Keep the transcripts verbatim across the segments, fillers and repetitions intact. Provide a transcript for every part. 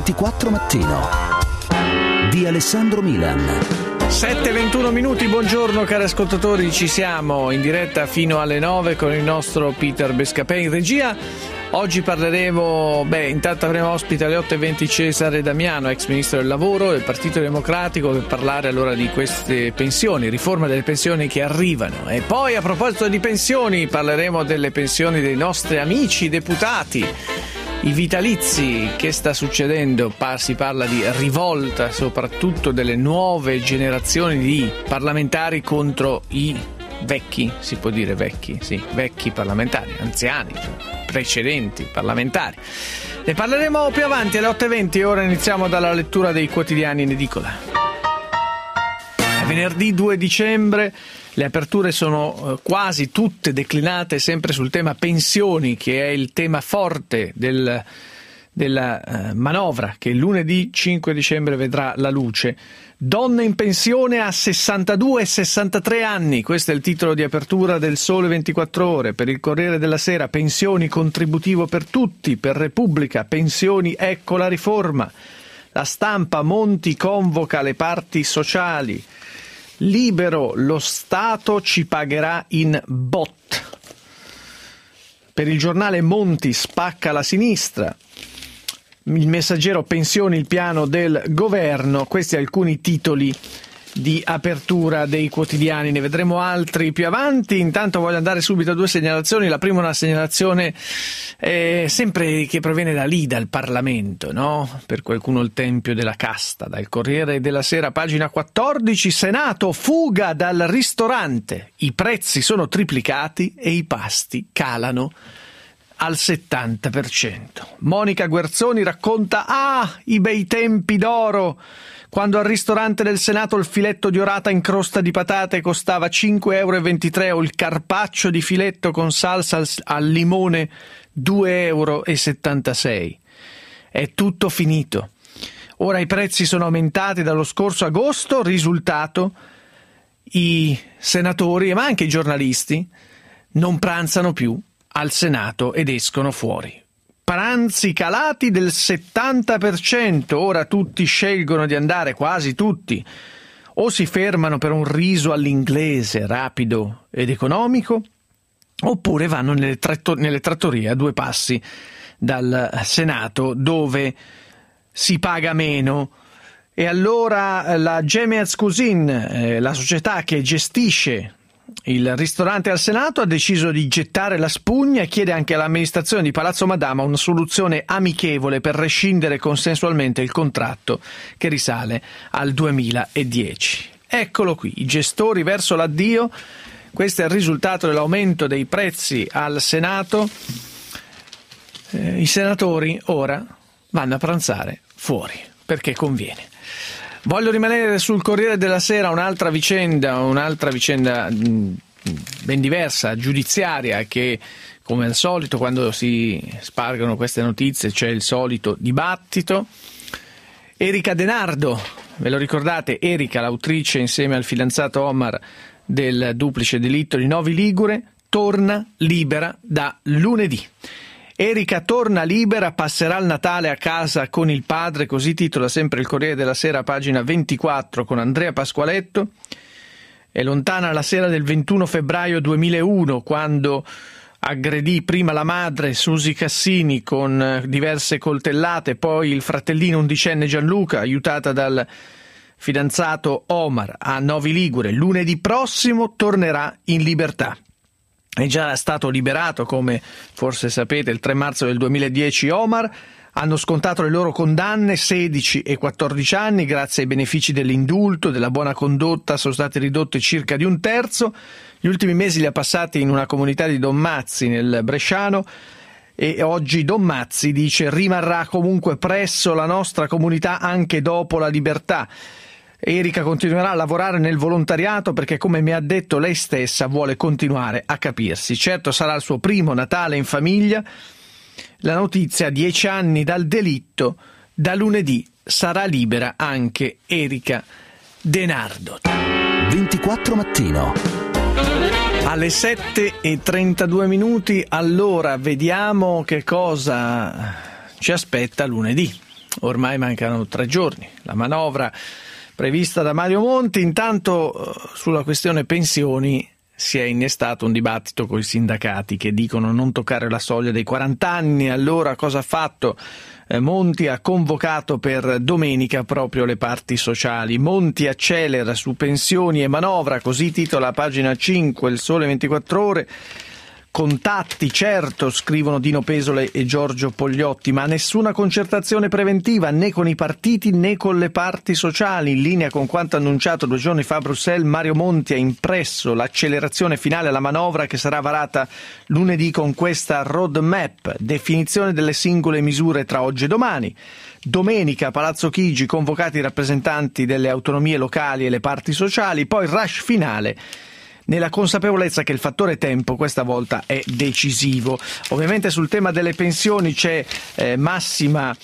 ventiquattro Mattino di Alessandro Milan. sette e ventuno minuti, buongiorno cari ascoltatori, ci siamo in diretta fino alle nove con il nostro Peter Bescapè in regia. Oggi parleremo, beh, intanto avremo ospite alle otto e venti Cesare Damiano, ex ministro del lavoro del Partito Democratico, per parlare allora di queste pensioni, riforma delle pensioni che arrivano. E poi, a proposito di pensioni, parleremo delle pensioni dei nostri amici deputati, i vitalizi. Che sta succedendo? Si parla di rivolta soprattutto delle nuove generazioni di parlamentari contro i vecchi, si può dire vecchi, sì, vecchi parlamentari, anziani, precedenti parlamentari. Ne parleremo più avanti alle otto e venti. Ora iniziamo dalla lettura dei quotidiani in edicola. È venerdì due dicembre. Le aperture sono quasi tutte declinate sempre sul tema pensioni, che è il tema forte del, della uh, manovra che lunedì cinque dicembre vedrà la luce. Donne in pensione a sessantadue e sessantatré anni, questo è il titolo di apertura del Sole ventiquattro Ore. Per il Corriere della Sera, pensioni contributivo per tutti. Per Repubblica, pensioni, ecco la riforma. La Stampa, Monti convoca le parti sociali. Libero, lo Stato ci pagherà in bot. Per il Giornale, Monti spacca la sinistra. Il Messaggero, pensioni, il piano del governo. Questi alcuni titoli di apertura dei quotidiani, ne vedremo altri più avanti. Intanto voglio andare subito a due segnalazioni. La prima è una segnalazione eh, sempre che proviene da lì, dal Parlamento, no? Per qualcuno il tempio della casta. Dal Corriere della Sera, pagina quattordici, Senato, fuga dal ristorante. I prezzi sono triplicati e i pasti calano al settanta per cento. Monica Guerzoni racconta ah, i bei tempi d'oro, quando al ristorante del Senato il filetto di orata in crosta di patate costava cinque e ventitré euro o il carpaccio di filetto con salsa al, al limone due e settantasei euro. È tutto finito. Ora i prezzi sono aumentati dallo scorso agosto, risultato: i senatori, ma anche i giornalisti, non pranzano più al Senato ed escono fuori. Pranzi calati del settanta per cento, ora tutti scelgono di andare, quasi tutti, o si fermano per un riso all'inglese rapido ed economico, oppure vanno nelle, tratto- nelle trattorie a due passi dal Senato, dove si paga meno. E allora la Gemeaz Cuisine, eh, la società che gestisce il ristorante al Senato, ha deciso di gettare la spugna e chiede anche all'amministrazione di Palazzo Madama una soluzione amichevole per rescindere consensualmente il contratto che risale al duemiladieci. Eccolo qui, i gestori verso l'addio. Questo è il risultato dell'aumento dei prezzi al Senato. Eh, i senatori ora vanno a pranzare fuori perché conviene. Voglio rimanere sul Corriere della Sera, un'altra vicenda, un'altra vicenda ben diversa, giudiziaria, che come al solito quando si spargono queste notizie c'è il solito dibattito. Erika De Nardo, ve lo ricordate? Erika, l'autrice insieme al fidanzato Omar del duplice delitto di Novi Ligure, torna libera da lunedì. Erika torna libera, passerà il Natale a casa con il padre, così titola sempre il Corriere della Sera, pagina ventiquattro, con Andrea Pasqualetto. È lontana la sera del ventuno febbraio duemilauno, quando aggredì prima la madre Susi Cassini con diverse coltellate, poi il fratellino undicenne Gianluca, aiutata dal fidanzato Omar, a Novi Ligure. Lunedì prossimo tornerà in libertà. È già stato liberato, come forse sapete, il tre marzo del duemiladieci Omar. Hanno scontato le loro condanne, sedici e quattordici anni, grazie ai benefici dell'indulto, della buona condotta, sono state ridotte circa di un terzo. Gli ultimi mesi li ha passati in una comunità di Don Mazzi, nel Bresciano, e oggi Don Mazzi dice rimarrà comunque presso la nostra comunità anche dopo la libertà. Erika continuerà a lavorare nel volontariato perché, come mi ha detto lei stessa, vuole continuare a capirsi. Certo, sarà il suo primo Natale in famiglia. La notizia: dieci anni dal delitto, da lunedì sarà libera anche Erika De Nardo. ventiquattro Mattino. Alle sette e trentadue minuti, allora vediamo che cosa ci aspetta lunedì. ormai mancano tre giorni. La manovra prevista da Mario Monti. Intanto sulla questione pensioni si è innestato un dibattito con i sindacati che dicono non toccare la soglia dei quaranta anni. Allora cosa ha fatto? Eh, Monti ha convocato per domenica proprio le parti sociali. Monti accelera su pensioni e manovra, così titola pagina cinque, il Sole ventiquattro Ore. Contatti, certo, scrivono Dino Pesole e Giorgio Pogliotti, ma nessuna concertazione preventiva né con i partiti né con le parti sociali. In linea con quanto annunciato due giorni fa a Bruxelles, Mario Monti ha impresso l'accelerazione finale alla manovra che sarà varata lunedì con questa roadmap, definizione delle singole misure tra oggi e domani. Domenica a Palazzo Chigi convocati i rappresentanti delle autonomie locali e le parti sociali, poi rush finale, nella consapevolezza che il fattore tempo questa volta è decisivo. Ovviamente sul tema delle pensioni c'è eh, massima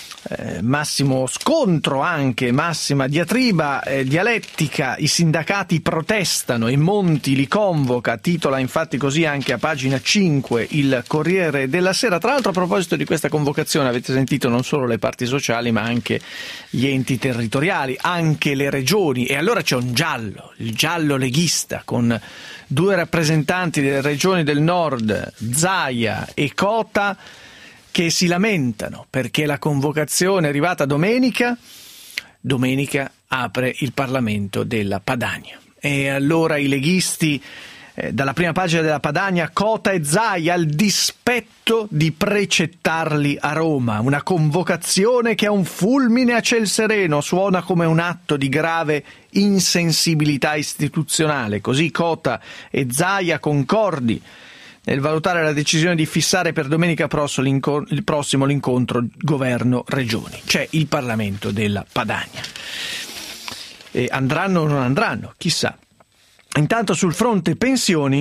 eh, massimo scontro, anche massima diatriba, eh, dialettica. I sindacati protestano e Monti li convoca, titola infatti così anche a pagina cinque il Corriere della Sera. Tra l'altro, a proposito di questa convocazione, avete sentito non solo le parti sociali ma anche gli enti territoriali, anche le regioni, e allora c'è un giallo, il giallo leghista, con due rappresentanti delle regioni del nord, Zaia e Cota, che si lamentano perché la convocazione è arrivata domenica, domenica apre il Parlamento della Padania. E allora i leghisti, eh, dalla prima pagina della Padania, Cota e Zaia al dispetto di precettarli a Roma. Una convocazione che è un fulmine a ciel sereno, suona come un atto di grave insensibilità istituzionale. Così Cota e Zaia concordi nel valutare la decisione di fissare per domenica il prossimo l'incontro governo-regioni. C'è il Parlamento della Padania. E andranno o non andranno? Chissà. Intanto sul fronte pensioni,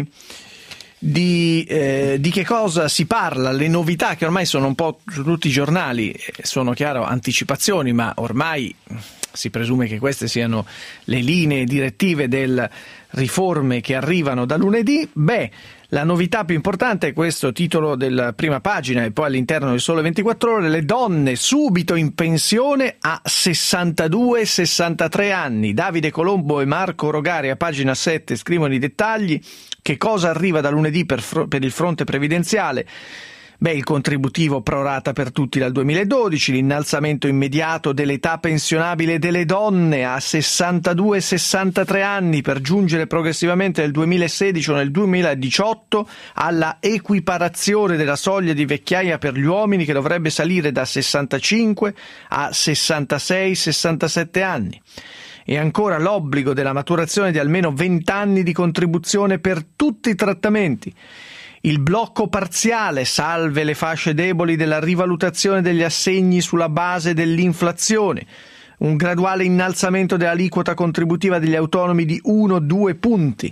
di, eh, di che cosa si parla? Le novità che ormai sono un po' su tutti i giornali, sono chiaro anticipazioni, ma ormai si presume che queste siano le linee direttive delle riforme che arrivano da lunedì. Beh, la novità più importante è questo titolo della prima pagina e poi all'interno del Sole ventiquattro Ore: le donne subito in pensione a sessantadue sessantatré anni. Davide Colombo e Marco Rogari a pagina sette scrivono i dettagli. Che cosa arriva da lunedì per, fr- per il fronte previdenziale? Beh, il contributivo pro rata per tutti dal duemiladodici, l'innalzamento immediato dell'età pensionabile delle donne a sessantadue sessantatré anni per giungere progressivamente nel duemilasedici o nel duemiladiciotto alla equiparazione della soglia di vecchiaia per gli uomini, che dovrebbe salire da sessantacinque a sessantasei sessantasette anni. E ancora l'obbligo della maturazione di almeno venti anni di contribuzione per tutti i trattamenti. Il blocco parziale, salve le fasce deboli, della rivalutazione degli assegni sulla base dell'inflazione. Un graduale innalzamento dell'aliquota contributiva degli autonomi di uno due punti.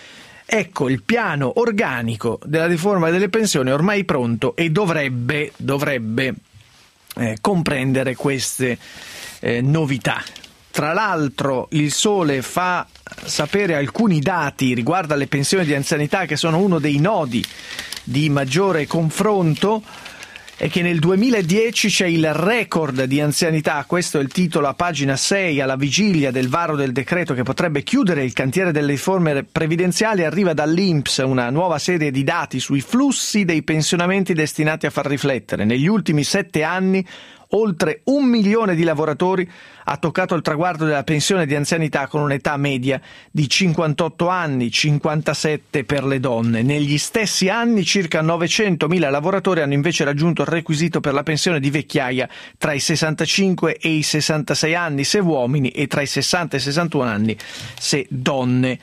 Ecco il piano organico della riforma delle pensioni ormai pronto e dovrebbe, dovrebbe eh, comprendere queste eh, novità. Tra l'altro il Sole fa sapere alcuni dati riguardo alle pensioni di anzianità che sono uno dei nodi di maggiore confronto, e che nel duemiladieci c'è il record di anzianità. Questo è il titolo a pagina sei, alla vigilia del varo del decreto che potrebbe chiudere il cantiere delle riforme previdenziali. Arriva dall'I N P S una nuova serie di dati sui flussi dei pensionamenti destinati a far riflettere. Negli ultimi sette anni oltre un milione di lavoratori ha toccato il traguardo della pensione di anzianità con un'età media di cinquantotto anni, cinquantasette per le donne. Negli stessi anni circa novecentomila lavoratori hanno invece raggiunto il requisito per la pensione di vecchiaia tra i sessantacinque e i sessantasei anni se uomini e tra i sessanta e i sessantuno anni se donne.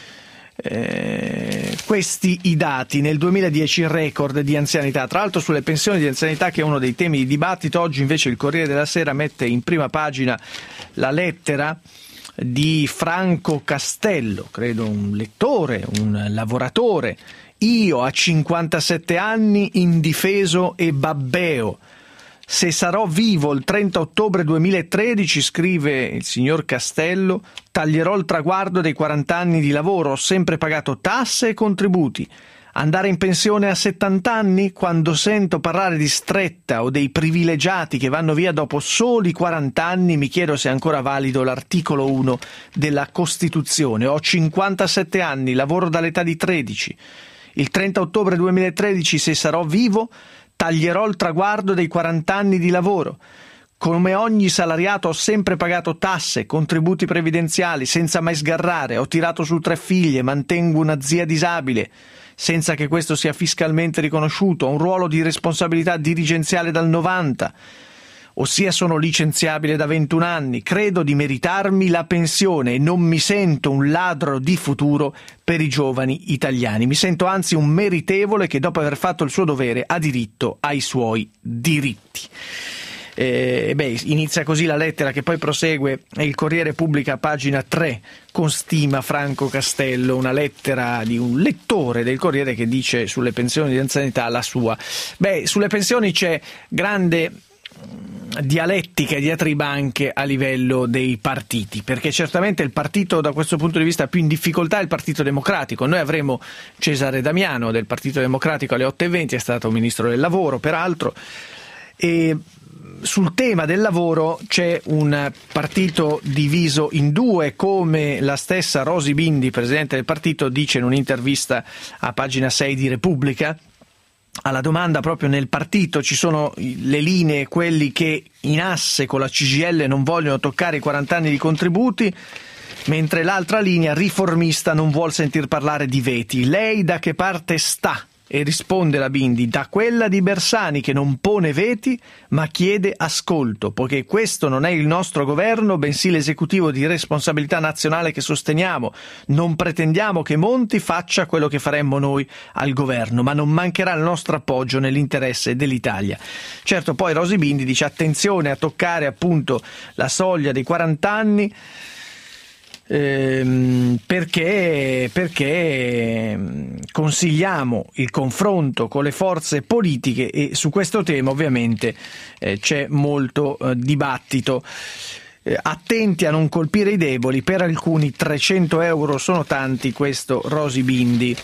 Eh, questi i dati nel duemiladieci, il record di anzianità. Tra l'altro sulle pensioni di anzianità, che è uno dei temi di dibattito, oggi invece il Corriere della Sera mette in prima pagina la lettera di Franco Castello, credo un lettore, un lavoratore. Io a cinquantasette anni indifeso e babbeo. Se sarò vivo il trenta ottobre duemilatredici, scrive il signor Castello, taglierò il traguardo dei quaranta anni di lavoro. Ho sempre pagato tasse e contributi. Andare in pensione a settanta anni? Quando sento parlare di stretta o dei privilegiati che vanno via dopo soli quaranta anni, mi chiedo se è ancora valido l'articolo uno della Costituzione. Ho cinquantasette anni, lavoro dall'età di tredici. Il trenta ottobre duemilatredici, se sarò vivo, taglierò il traguardo dei quaranta anni di lavoro. Come ogni salariato ho sempre pagato tasse, contributi previdenziali, senza mai sgarrare. Ho tirato su tre figlie, mantengo una zia disabile, senza che questo sia fiscalmente riconosciuto. Ho un ruolo di responsabilità dirigenziale dal novanta, ossia sono licenziabile da ventuno anni. Credo di meritarmi la pensione e non mi sento un ladro di futuro per i giovani italiani. Mi sento anzi un meritevole che dopo aver fatto il suo dovere ha diritto ai suoi diritti. Eh, beh, inizia così la lettera che poi prosegue e il Corriere pubblica a pagina tre con stima Franco Castello, una lettera di un lettore del Corriere che dice sulle pensioni di anzianità la sua. Beh, sulle pensioni c'è grande dialettica e diatriba anche a livello dei partiti, perché certamente il partito da questo punto di vista più in difficoltà è il Partito Democratico. Noi avremo Cesare Damiano del Partito Democratico alle otto e venti, è stato ministro del lavoro peraltro, e sul tema del lavoro c'è un partito diviso in due, come la stessa Rosy Bindi, presidente del partito, dice in un'intervista a pagina sei di Repubblica. Alla domanda proprio nel partito ci sono le linee, quelli che in asse con la C G I L non vogliono toccare i quaranta anni di contributi, mentre l'altra linea riformista non vuol sentir parlare di veti. Lei da che parte sta? E risponde la Bindi: da quella di Bersani, che non pone veti ma chiede ascolto, poiché questo non è il nostro governo, bensì l'esecutivo di responsabilità nazionale che sosteniamo. Non pretendiamo che Monti faccia quello che faremmo noi al governo, ma non mancherà il nostro appoggio nell'interesse dell'Italia. Certo, poi Rosy Bindi dice attenzione a toccare appunto la soglia dei quaranta anni, Ehm, perché, perché consigliamo il confronto con le forze politiche e su questo tema ovviamente eh, c'è molto eh, dibattito. Eh, attenti a non colpire i deboli, per alcuni trecento euro sono tanti, questo Rosy Bindi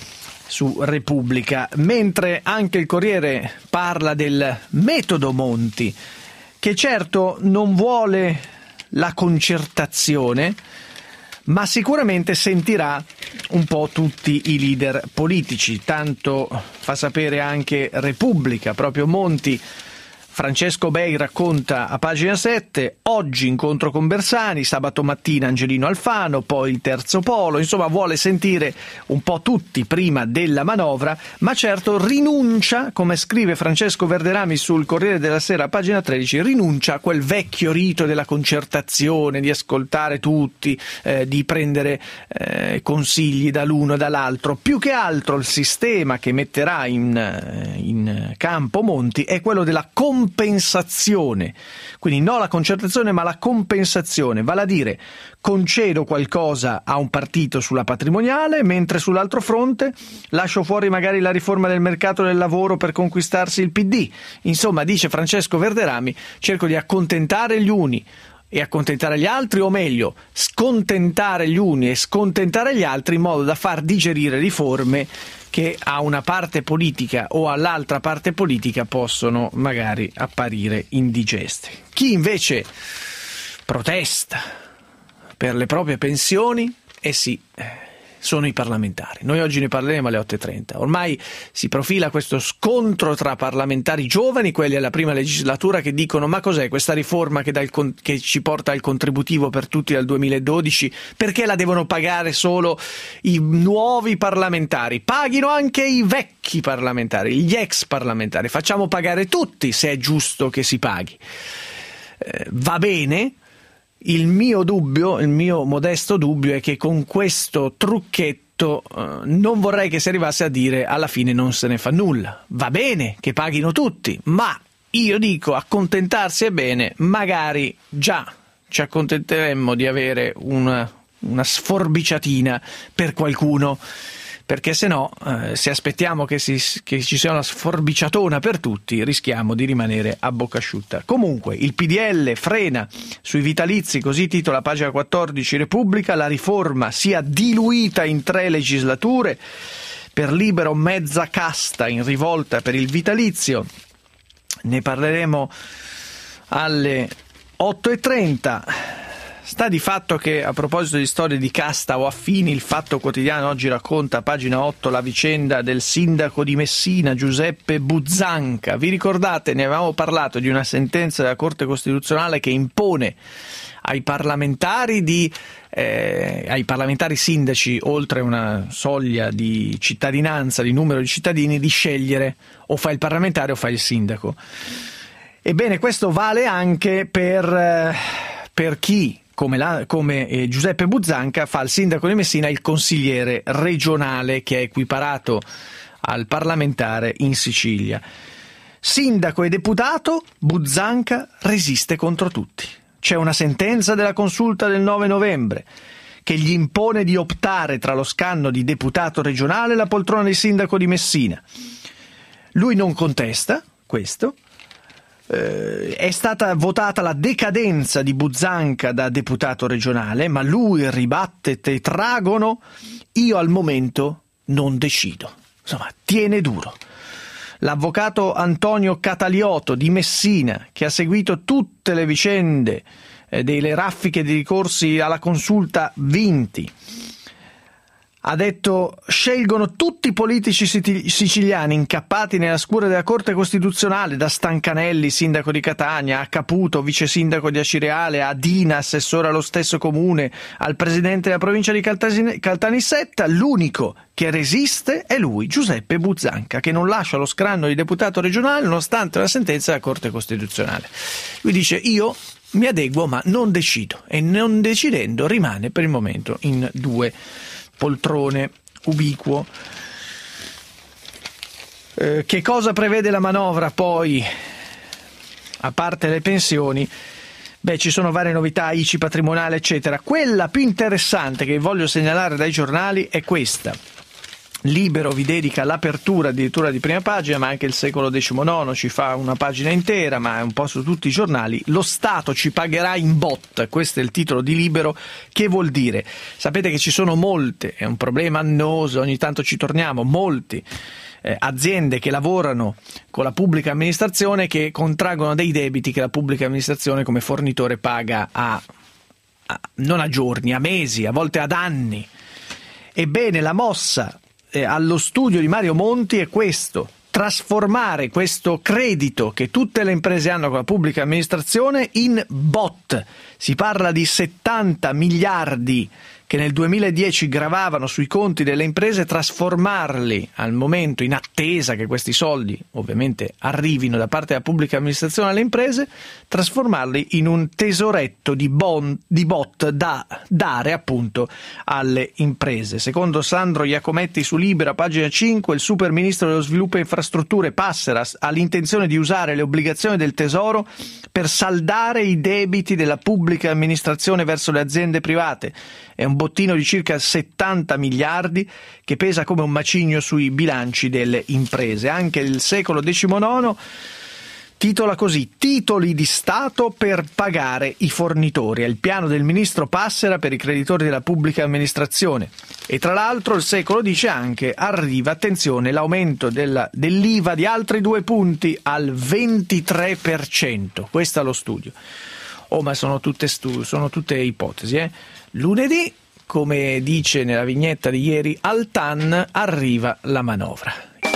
su Repubblica, mentre anche il Corriere parla del metodo Monti, che certo non vuole la concertazione, ma sicuramente sentirà un po' tutti i leader politici. Tanto fa sapere anche Repubblica, proprio Monti. Francesco Bei racconta a pagina sette, oggi incontro con Bersani, sabato mattina Angelino Alfano, poi il terzo polo, insomma vuole sentire un po' tutti prima della manovra, ma certo rinuncia, come scrive Francesco Verderami sul Corriere della Sera a pagina tredici, rinuncia a quel vecchio rito della concertazione, di ascoltare tutti, eh, di prendere eh, consigli dall'uno e dall'altro. Più che altro il sistema che metterà in, in campo Monti è quello della compensazione compensazione, quindi non la concertazione ma la compensazione, vale a dire concedo qualcosa a un partito sulla patrimoniale, mentre sull'altro fronte lascio fuori magari la riforma del mercato del lavoro per conquistarsi il P D. Insomma, dice Francesco Verderami, cerco di accontentare gli uni e accontentare gli altri, o meglio, scontentare gli uni e scontentare gli altri, in modo da far digerire riforme che a una parte politica o all'altra parte politica possono magari apparire indigeste. Chi invece protesta per le proprie pensioni, eh sì, sono i parlamentari. Noi oggi ne parleremo alle otto e trenta. Ormai si profila questo scontro tra parlamentari giovani, quelli alla prima legislatura, che dicono: ma cos'è questa riforma che, dà il con- che ci porta al contributivo per tutti dal duemiladodici? Perché la devono pagare solo i nuovi parlamentari? Paghino anche i vecchi parlamentari, gli ex parlamentari. Facciamo pagare tutti, se è giusto che si paghi. Eh, va bene. Il mio dubbio, il mio modesto dubbio è che con questo trucchetto eh, non vorrei che si arrivasse a dire alla fine non se ne fa nulla. Va bene che paghino tutti, ma io dico accontentarsi è bene, magari già ci accontenteremmo di avere una, una sforbiciatina per qualcuno, perché se no, eh, se aspettiamo che, si, che ci sia una sforbiciatona per tutti, rischiamo di rimanere a bocca asciutta. Comunque, il P D L frena sui vitalizi, così titola pagina quattordici Repubblica, la riforma sia diluita in tre legislature. per Libero mezza casta in rivolta per il vitalizio. Ne parleremo alle otto e trenta. Sta di fatto che, a proposito di storie di casta o affini, il Fatto Quotidiano oggi racconta a pagina otto la vicenda del sindaco di Messina, Giuseppe Buzzanca. Vi ricordate, ne avevamo parlato, di una sentenza della Corte Costituzionale che impone ai parlamentari di eh, ai parlamentari sindaci, oltre una soglia di cittadinanza, di numero di cittadini, di scegliere o fa il parlamentare o fa il sindaco. Ebbene, questo vale anche per, eh, per chi, come, la, come eh, Giuseppe Buzzanca, fa il sindaco di Messina il consigliere regionale, che è equiparato al parlamentare in Sicilia. Sindaco e deputato, Buzzanca resiste contro tutti. C'è una sentenza della Consulta del nove novembre che gli impone di optare tra lo scanno di deputato regionale e la poltrona di sindaco di Messina. Lui non contesta questo. Eh, è stata votata la decadenza di Buzzanca da deputato regionale, ma lui ribatte tetragono: io al momento non decido. Insomma, tiene duro. L'avvocato Antonio Cataliotto di Messina, che ha seguito tutte le vicende eh, delle raffiche di ricorsi alla Consulta vinti, ha detto: scelgono tutti i politici siciliani incappati nella scure della Corte Costituzionale, da Stancanelli, sindaco di Catania, a Caputo, vice sindaco di Acireale, a Dina, assessore allo stesso comune, al presidente della provincia di Caltanissetta. L'unico che resiste è lui, Giuseppe Buzzanca, che non lascia lo scranno di deputato regionale nonostante la sentenza della Corte Costituzionale. Lui dice: io mi adeguo ma non decido, e non decidendo rimane per il momento in due poltrone, ubiquo. Eh, che cosa prevede la manovra poi, a parte le pensioni? Beh, ci sono varie novità, I C I patrimoniale, eccetera. Quella più interessante che voglio segnalare dai giornali è questa. Libero vi dedica l'apertura addirittura di prima pagina, ma anche il Secolo diciannove ci fa una pagina intera, ma è un po' su tutti i giornali. Lo Stato ci pagherà in bot, questo è il titolo di Libero. Che vuol dire? Sapete che ci sono molte, è un problema annoso, ogni tanto ci torniamo, molte eh, aziende che lavorano con la pubblica amministrazione che contraggono dei debiti che la pubblica amministrazione come fornitore paga a, a non a giorni, a mesi, a volte ad anni. Ebbene, la mossa allo studio di Mario Monti è questo: trasformare questo credito che tutte le imprese hanno con la pubblica amministrazione in bot. Si parla di settanta miliardi che nel duemiladieci gravavano sui conti delle imprese, trasformarli al momento, in attesa che questi soldi ovviamente arrivino da parte della pubblica amministrazione alle imprese, trasformarli in un tesoretto di, bon, di bot da dare appunto alle imprese. Secondo Sandro Iacometti su Libera, pagina cinque, il super ministro dello sviluppo e infrastrutture Passera ha l'intenzione di usare le obbligazioni del Tesoro per saldare i debiti della pubblica amministrazione verso le aziende private. È un bottino di circa settanta miliardi che pesa come un macigno sui bilanci delle imprese. Anche il Secolo diciannove titola così: titoli di Stato per pagare i fornitori. È il piano del ministro Passera per i creditori della pubblica amministrazione. E tra l'altro il Secolo dice anche: arriva, attenzione, l'aumento della, dell'I V A di altri due punti al ventitré per cento. Questo è lo studio. Oh, ma sono tutte, stu- sono tutte ipotesi, eh? Lunedì, come dice nella vignetta di ieri al T A N, arriva la manovra.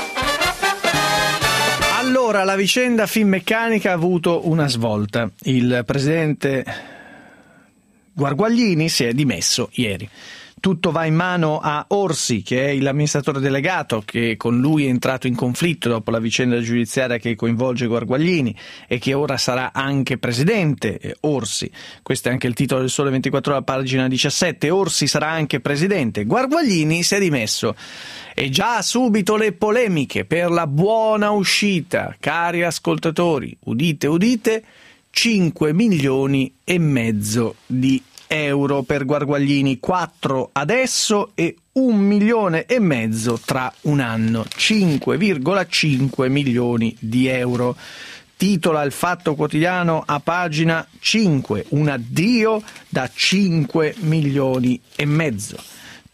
Allora, la vicenda Finmeccanica ha avuto una svolta. Il presidente Guarguaglini si è dimesso ieri. Tutto va in mano a Orsi, che è l'amministratore delegato, che con lui è entrato in conflitto dopo la vicenda giudiziaria che coinvolge Guarguaglini e che ora sarà anche presidente. Orsi, questo è anche il titolo del Sole ventiquattro Ore, pagina diciassette. Orsi sarà anche presidente. Guarguaglini si è dimesso. E già subito le polemiche per la buona uscita. Cari ascoltatori, udite udite, cinque milioni e mezzo di euro per Guarguaglini, quattro adesso e un milione e mezzo tra un anno, cinque virgola cinque milioni di euro. Titola il Fatto Quotidiano a pagina cinque: un addio da cinque milioni e mezzo.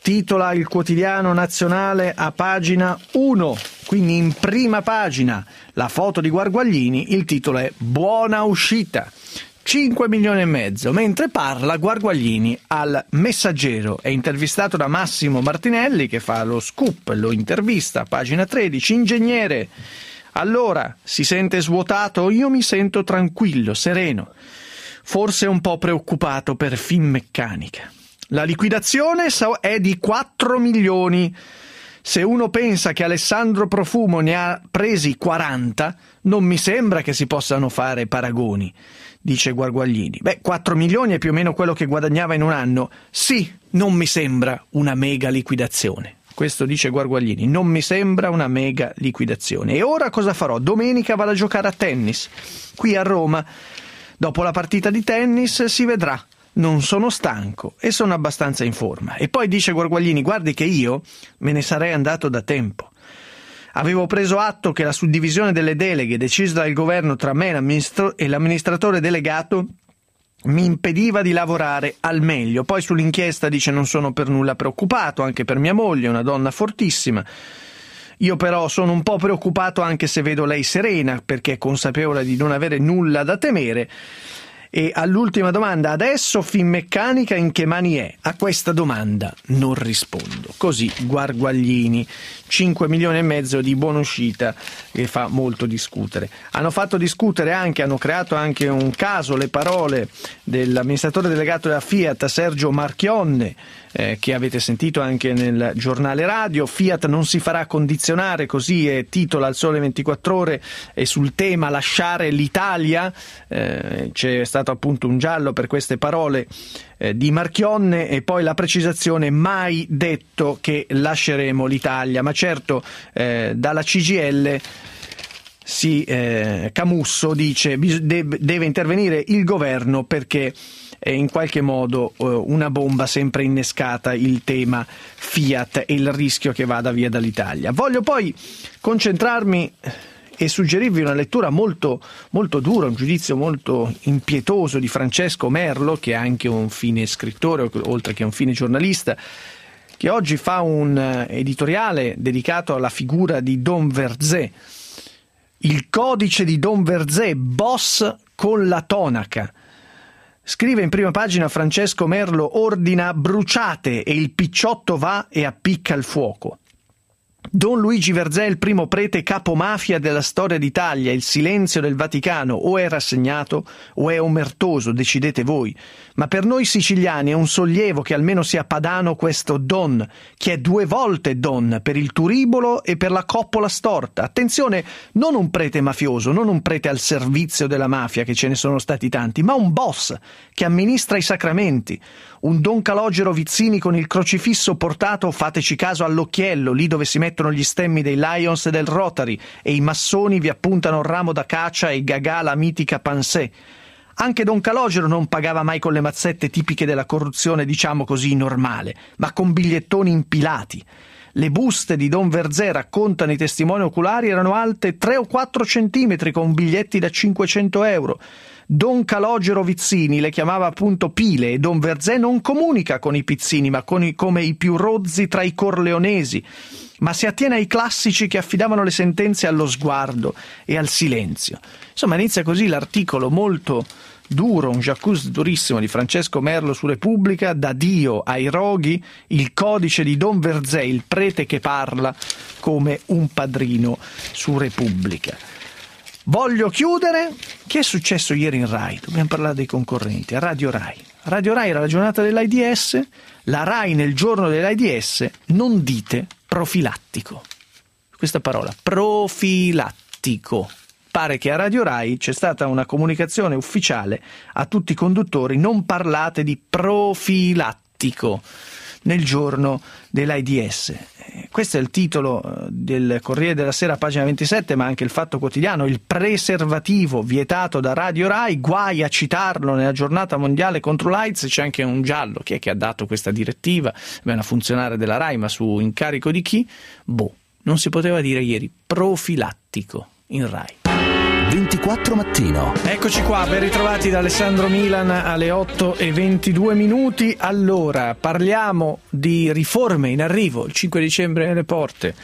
titola il quotidiano nazionale a pagina uno, quindi in prima pagina la foto di Guarguaglini, il titolo è Buona uscita, cinque milioni e mezzo, mentre parla Guarguaglini al Messaggero, è intervistato da Massimo Martinelli che fa lo scoop, lo intervista, pagina tredici, ingegnere, allora si sente svuotato? Io mi sento tranquillo, sereno, forse un po' preoccupato per Finmeccanica. La liquidazione è di quattro milioni. Se uno pensa che Alessandro Profumo ne ha presi quaranta, non mi sembra che si possano fare paragoni, dice Guarguaglini. Beh, quattro milioni è più o meno quello che guadagnava in un anno. Sì, non mi sembra una mega liquidazione. Questo dice Guarguaglini, non mi sembra una mega liquidazione. E ora cosa farò? Domenica vado a giocare a tennis, qui a Roma. Dopo la partita di tennis si vedrà. Non sono stanco e sono abbastanza in forma. E poi dice Guarguaglini, guardi che io me ne sarei andato da tempo. Avevo preso atto che la suddivisione delle deleghe decisa dal governo tra me e l'amministratore delegato mi impediva di lavorare al meglio. Poi sull'inchiesta dice non sono per nulla preoccupato, anche per mia moglie, una donna fortissima. Io però sono un po' preoccupato anche se vedo lei serena, perché è consapevole di non avere nulla da temere. E all'ultima domanda, adesso Finmeccanica in che mani è? A questa domanda non rispondo. Così Guarguaglini, cinque milioni e mezzo di buona uscita che fa molto discutere. Hanno fatto discutere anche, hanno creato anche un caso le parole dell'amministratore delegato della Fiat, Sergio Marchionne, eh, che avete sentito anche nel giornale radio. Fiat non si farà condizionare, così è titola al Sole ventiquattro Ore, e sul tema lasciare l'Italia, eh, c'è stato appunto un giallo per queste parole eh, di Marchionne, e poi la precisazione mai detto che lasceremo l'Italia, ma certo eh, dalla C G I L si, eh, Camusso dice deve, deve intervenire il governo perché è in qualche modo eh, una bomba sempre innescata il tema Fiat e il rischio che vada via dall'Italia. Voglio poi concentrarmi e suggerirvi una lettura molto, molto dura, un giudizio molto impietoso di Francesco Merlo, che è anche un fine scrittore, oltre che un fine giornalista, che oggi fa un editoriale dedicato alla figura di Don Verzé. Il codice di Don Verzé, boss con la tonaca. Scrive in prima pagina Francesco Merlo, ordina bruciate e il picciotto va e appicca il fuoco. Don Luigi Verzé, il primo prete capomafia della storia d'Italia, il silenzio del Vaticano o è rassegnato o è omertoso, decidete voi. Ma per noi siciliani è un sollievo che almeno sia padano questo Don, che è due volte Don, per il turibolo e per la coppola storta. Attenzione, non un prete mafioso, non un prete al servizio della mafia, che ce ne sono stati tanti, ma un boss che amministra i sacramenti. Un Don Calogero Vizzini con il crocifisso portato, fateci caso, all'occhiello, lì dove si mettono gli stemmi dei Lions e del Rotary, e i massoni vi appuntano il ramo d'acacia e Gagà la mitica Pansé. Anche Don Calogero non pagava mai con le mazzette tipiche della corruzione, diciamo così, normale, ma con bigliettoni impilati. Le buste di Don Verzé, raccontano i testimoni oculari, erano alte tre o quattro centimetri con biglietti da cinquecento euro. Don Calogero Vizzini le chiamava appunto pile, e Don Verzé non comunica con i pizzini, ma con i, come i più rozzi tra i corleonesi, ma si attiene ai classici che affidavano le sentenze allo sguardo e al silenzio. Insomma, inizia così l'articolo molto duro, un j'accuse durissimo di Francesco Merlo su Repubblica, da Dio ai roghi, il codice di Don Verzé, il prete che parla come un padrino su Repubblica. Voglio chiudere. Che è successo ieri in Rai? Dobbiamo parlare dei concorrenti. A Radio Rai. Radio Rai era la giornata dell'AIDS. La Rai nel giorno dell'AIDS non dite profilattico. Questa parola, profilattico. Pare che a Radio Rai c'è stata una comunicazione ufficiale a tutti i conduttori: non parlate di profilattico nel giorno dell'AIDS. Questo è il titolo del Corriere della Sera, pagina ventisette, ma anche il Fatto Quotidiano. Il preservativo vietato da Radio Rai, guai a citarlo nella giornata mondiale contro l'AIDS. C'è anche un giallo. Chi è che ha dato questa direttiva? Beh, una funzionaria della Rai, ma su incarico di chi? Boh, non si poteva dire ieri profilattico in Rai. ventiquattro Mattino. Eccoci qua, ben ritrovati da Alessandro Milan alle otto e ventidue minuti. Allora, parliamo di riforme in arrivo, il cinque dicembre alle porte,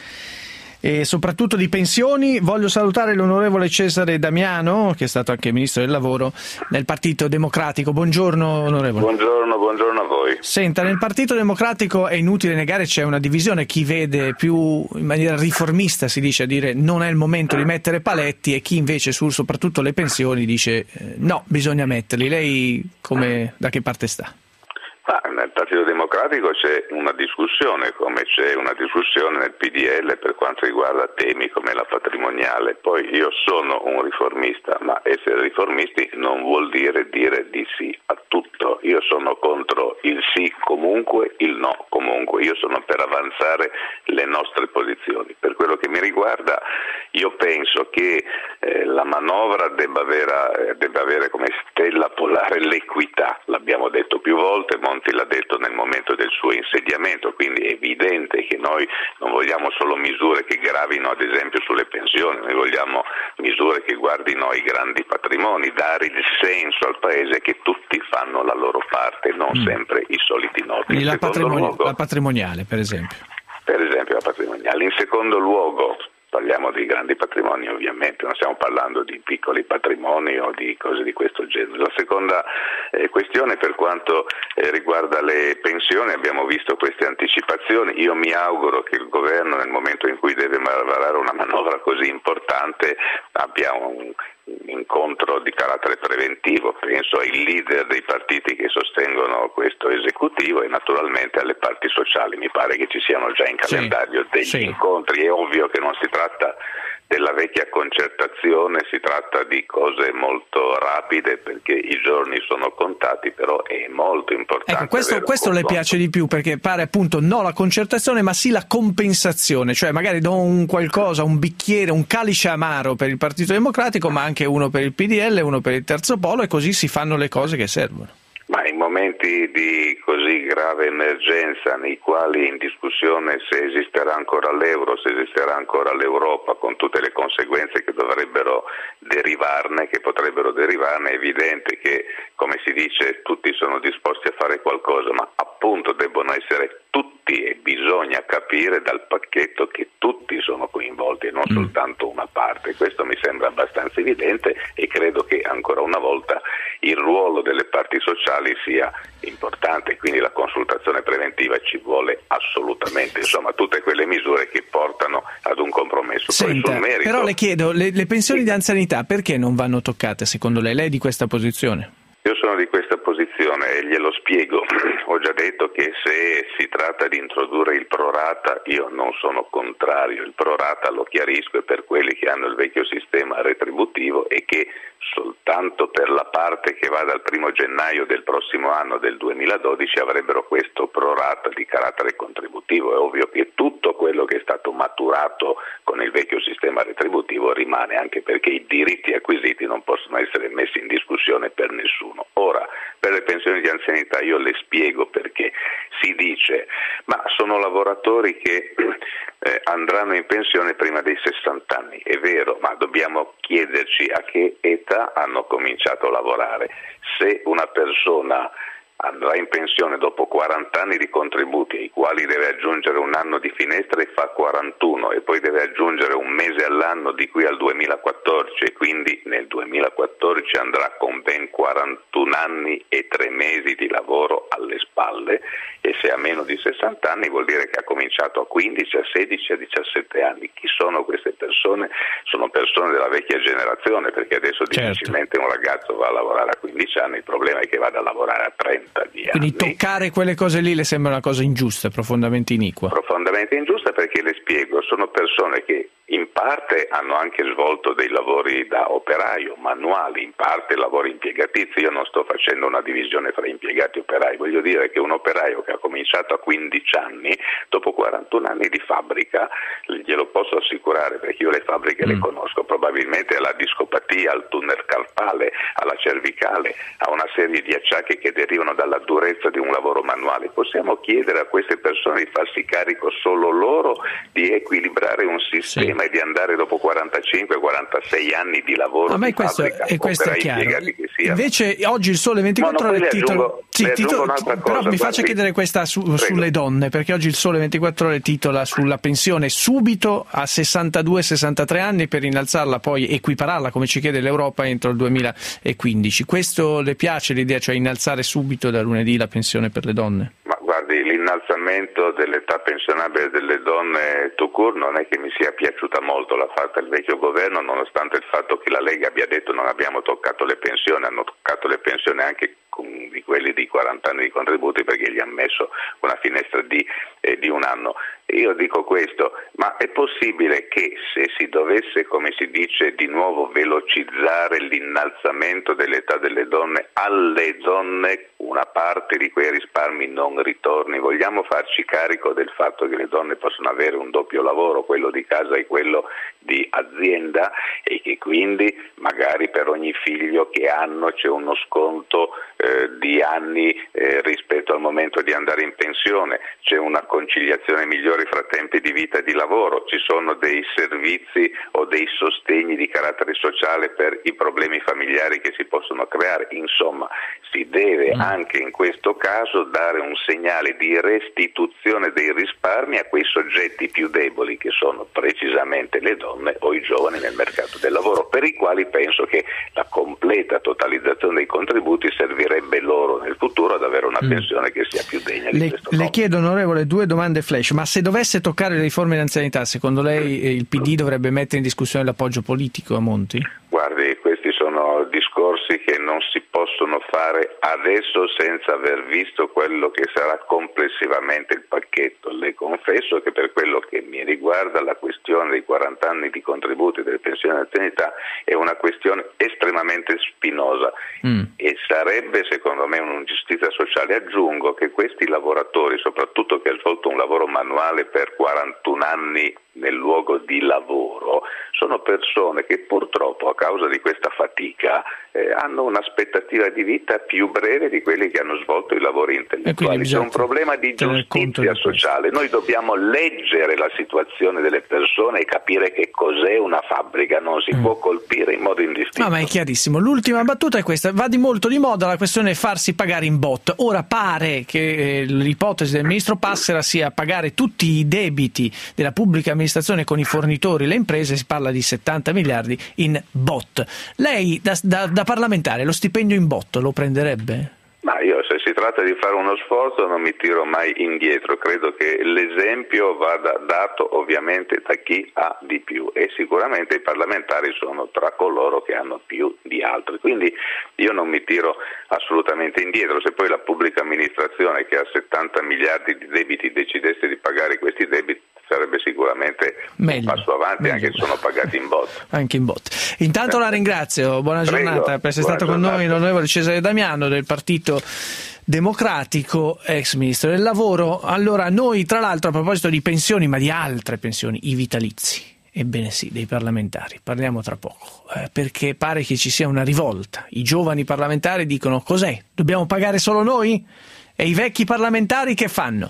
e soprattutto di pensioni. Voglio salutare l'onorevole Cesare Damiano, che è stato anche Ministro del Lavoro nel Partito Democratico. Buongiorno onorevole. Buongiorno, buongiorno a voi. Senta, nel Partito Democratico è inutile negare, c'è una divisione, chi vede più in maniera riformista, si dice, a dire non è il momento di mettere paletti, e chi invece su soprattutto le pensioni dice eh, no, bisogna metterli. Lei come, da che parte sta? Ah, nel Partito Democratico c'è una discussione, come c'è una discussione nel P D L per quanto riguarda temi come la patrimoniale. Poi io sono un riformista, ma essere riformisti non vuol dire dire di sì a tutto. Io sono contro il sì comunque, il no comunque. Io sono per avanzare le nostre posizioni. Per quello che mi riguarda, io penso che eh, la manovra debba avere, debba avere come stella polare l'equità. L'abbiamo detto più volte, Monti l'ha detto nel momento del suo insediamento, quindi è evidente che noi non vogliamo solo misure che gravino ad esempio sulle pensioni, noi vogliamo misure che guardino ai grandi patrimoni, dare il senso al Paese che tutti fanno la loro parte, non mm. sempre i soliti noti. La, patrimoni- luogo, la patrimoniale, per esempio. Per esempio la patrimoniale. In secondo luogo, parliamo di grandi patrimoni ovviamente, non stiamo parlando di piccoli patrimoni o di cose di questo genere. La seconda eh, questione per quanto eh, riguarda le pensioni, abbiamo visto queste anticipazioni. Io mi auguro che il governo nel momento in cui deve varare una manovra così importante abbia un incontro di carattere preventivo, penso ai leader dei partiti che sostengono questo esecutivo e naturalmente alle parti sociali. Mi pare che ci siano già in calendario sì, degli sì. incontri. È ovvio che non si tratta della vecchia concertazione, si tratta di cose molto rapide perché i giorni sono contati, però è molto importante. Ecco, questo, questo le piace di più perché pare appunto no la concertazione ma sì la compensazione, cioè magari do un qualcosa, un bicchiere, un calice amaro per il Partito Democratico ma anche uno per il P D L, uno per il Terzo Polo, e così si fanno le cose che servono. Ma in momenti di così grave emergenza nei quali in discussione se esisterà ancora l'euro, se esisterà ancora l'Europa, con tutte le conseguenze che dovrebbero derivarne, che potrebbero derivarne, è evidente che, come si dice, tutti sono disposti a fare qualcosa, ma appunto debbono essere tutti e bisogna capire dal pacchetto che tutti sono coinvolti e non mm. soltanto una parte. Questo mi sembra abbastanza evidente e credo che ancora una volta il ruolo delle parti sociali sia importante, quindi la consultazione preventiva ci vuole assolutamente, insomma tutte quelle misure che portano ad un compromesso. Senta, sul merito, però le chiedo, le, le pensioni sì. di anzianità perché non vanno toccate secondo lei? Lei è di questa posizione? Io sono di questa posizione e glielo spiego. Ho già detto che se si tratta di introdurre il prorata io non sono contrario. Il prorata, lo chiarisco, è per quelli che hanno il vecchio sistema retributivo e che soltanto per la parte che va dal primo gennaio del prossimo anno, del duemiladodici, avrebbero questo prorata di carattere contributivo. È ovvio che tutto quello che è stato maturato con il vecchio sistema retributivo rimane, anche perché i diritti acquisiti non possono essere messi in discussione per nessuno. Ora, per le pensioni di anzianità io le spiego perché. Si dice, ma sono lavoratori che eh, andranno in pensione prima dei sessanta anni. È vero, ma dobbiamo chiederci a che età hanno cominciato a lavorare. Se una persona andrà in pensione dopo quaranta anni di contributi, ai quali deve aggiungere un anno di finestra e fa quarantuno, e poi deve aggiungere un mese all'anno di qui al duemilaquattordici, e quindi nel duemilaquattordici andrà con ben quarantuno anni e tre mesi di lavoro alle spalle, e se ha meno di sessanta anni vuol dire che ha cominciato a quindici, a sedici, a diciassette anni. Chi sono queste persone? Sono persone della vecchia generazione, perché adesso certo. difficilmente un ragazzo va a lavorare a quindici anni, il problema è che vada a lavorare a trenta. Quindi toccare quelle cose lì le sembra una cosa ingiusta, profondamente iniqua. Profondamente ingiusta perché le spiego, sono persone che in parte hanno anche svolto dei lavori da operaio, manuali, in parte lavori impiegatizi. Io non sto facendo una divisione fra impiegati e operai, voglio dire che un operaio che ha cominciato a quindici anni, dopo quarantuno anni di fabbrica, glielo posso assicurare perché io le fabbriche mm. le conosco, probabilmente alla discopatia, al tunnel carpale, alla cervicale, a una serie di acciacchi che derivano dalla durezza di un lavoro manuale. Possiamo chiedere a queste persone di farsi carico solo loro di equilibrare un sistema è di andare dopo quarantacinque quarantasei anni di lavoro. A me di questo, fabbrica, e questo è chiaro. Che Invece oggi il Sole ventiquattro Ore titola, sì, titolo, però cosa, mi faccia chiedere questa su, sulle donne, perché oggi il Sole ventiquattro Ore titola sulla pensione subito a sessantadue sessantatré anni per innalzarla, poi equipararla come ci chiede l'Europa entro il duemilaquindici. Questo le piace l'idea, cioè innalzare subito da lunedì la pensione per le donne? Ma guardi, l'innalzamento dell'età pensionabile delle donne tout court non è che mi sia piaciuta molto, l'ha fatta il vecchio governo, nonostante il fatto che la Lega abbia detto non abbiamo toccato le pensioni, hanno toccato le pensioni anche con, di quelli di quaranta anni di contributi, perché gli hanno messo una finestra di, eh, di un anno. Io dico questo, ma è possibile che se si dovesse, come si dice, di nuovo velocizzare l'innalzamento dell'età delle donne, alle donne una parte di quei risparmi non ritorni? Vogliamo farci carico del fatto che le donne possono avere un doppio lavoro, quello di casa e quello di azienda, e che quindi magari per ogni figlio che hanno c'è uno sconto eh, di anni eh, rispetto al momento di andare in pensione, c'è una conciliazione migliore fra tempi di vita e di lavoro, ci sono dei servizi o dei sostegni di carattere sociale per i problemi familiari che si possono creare. Insomma, si deve anche in questo caso dare un segnale di restituzione dei risparmi a quei soggetti più deboli, che sono precisamente le donne o i giovani nel mercato del lavoro, per i quali penso che la completa totalizzazione dei contributi servirebbe loro nel futuro ad avere una pensione che sia più degna di le, questo le nome. chiedo, onorevole, due domande flash. Ma se dovesse toccare le riforme di anzianità, secondo lei il P D dovrebbe mettere in discussione l'appoggio politico a Monti? Guardi, questi sono discorsi che non si possono fare adesso senza aver visto quello che sarà complessivamente il pacchetto. Le confesso che per quello che mi riguarda la questione dei quaranta anni di contributi delle pensioni di anzianità è una questione estremamente spinosa mm. e sarebbe secondo me un'ingiustizia sociale. Aggiungo che questi lavoratori, soprattutto che hanno svolto un lavoro manuale per quarantuno anni nel luogo di lavoro, sono persone che purtroppo a causa di questa fatica eh, hanno un'aspettativa di vita più breve di quelli che hanno svolto i lavori intellettuali. C'è un problema di giustizia sociale. Noi dobbiamo leggere la situazione delle persone e capire che cos'è una fabbrica, non si mm. può colpire in modo indistinto. No, ma è chiarissimo. L'ultima battuta è questa: va di molto di moda la questione farsi pagare in bot. Ora pare che eh, l'ipotesi del ministro Passera sia pagare tutti i debiti della pubblica amministrazione con i fornitori, le imprese, si parla di settanta miliardi in bot. Lei da, da, da parlamentare lo stipendio in bot lo prenderebbe? Ma io, se si tratta di fare uno sforzo, non mi tiro mai indietro. Credo che l'esempio vada dato ovviamente da chi ha di più, e sicuramente i parlamentari sono tra coloro che hanno più di altri, quindi io non mi tiro assolutamente indietro. Se poi la pubblica amministrazione, che ha settanta miliardi di debiti, decidesse di pagare questi debiti, sarebbe sicuramente meglio, un passo avanti, meglio. Anche se sono pagati in bot. Anche in bot. Intanto la ringrazio, buona Prego, giornata per essere stato giornata. con noi l'onorevole Cesare Damiano del Partito Democratico, ex ministro del lavoro. Allora, noi tra l'altro, a proposito di pensioni, ma di altre pensioni, i vitalizi, ebbene sì, dei parlamentari, parliamo tra poco, eh, perché pare che ci sia una rivolta. I giovani parlamentari dicono: cos'è? Dobbiamo pagare solo noi? E i vecchi parlamentari che fanno?